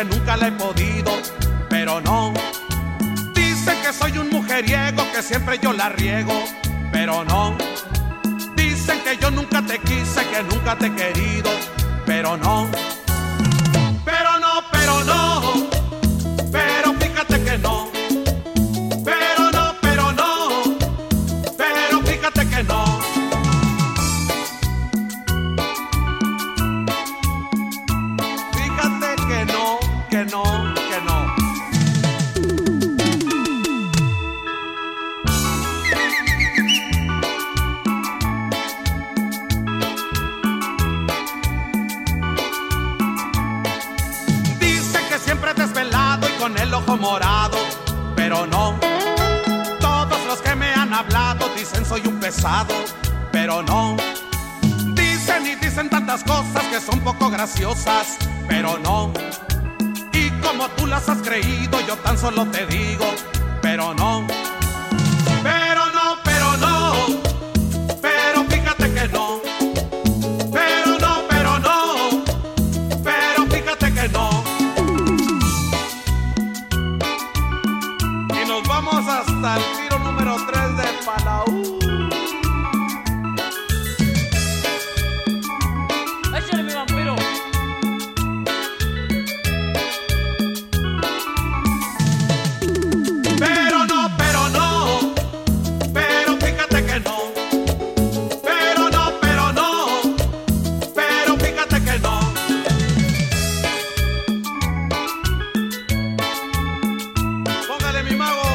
que nunca la he podido, pero no. Dicen que soy un mujeriego, que siempre yo la riego, pero no. Dicen que yo nunca te quise, que nunca te he querido, pero no. Pero no, pero no. Pero fíjate que no. Pero no, pero no. Pero fíjate que no. Fíjate que no, que no, que no. Siempre desvelado y con el ojo morado, pero no. Todos los que me han hablado dicen soy un pesado, pero no. Dicen y dicen tantas cosas que son poco graciosas, pero no. Y como tú las has creído, yo tan solo te digo, pero no. Pero no, pero no. Pero fíjate que no. Pero no, pero no. Pero fíjate que no. Nos vamos hasta el tiro número 3 de Palau. ¡Échale, mi vampiro! Pero no, pero no. Pero fíjate que no. Pero no, pero no. Pero fíjate que no. Póngale, mi mago.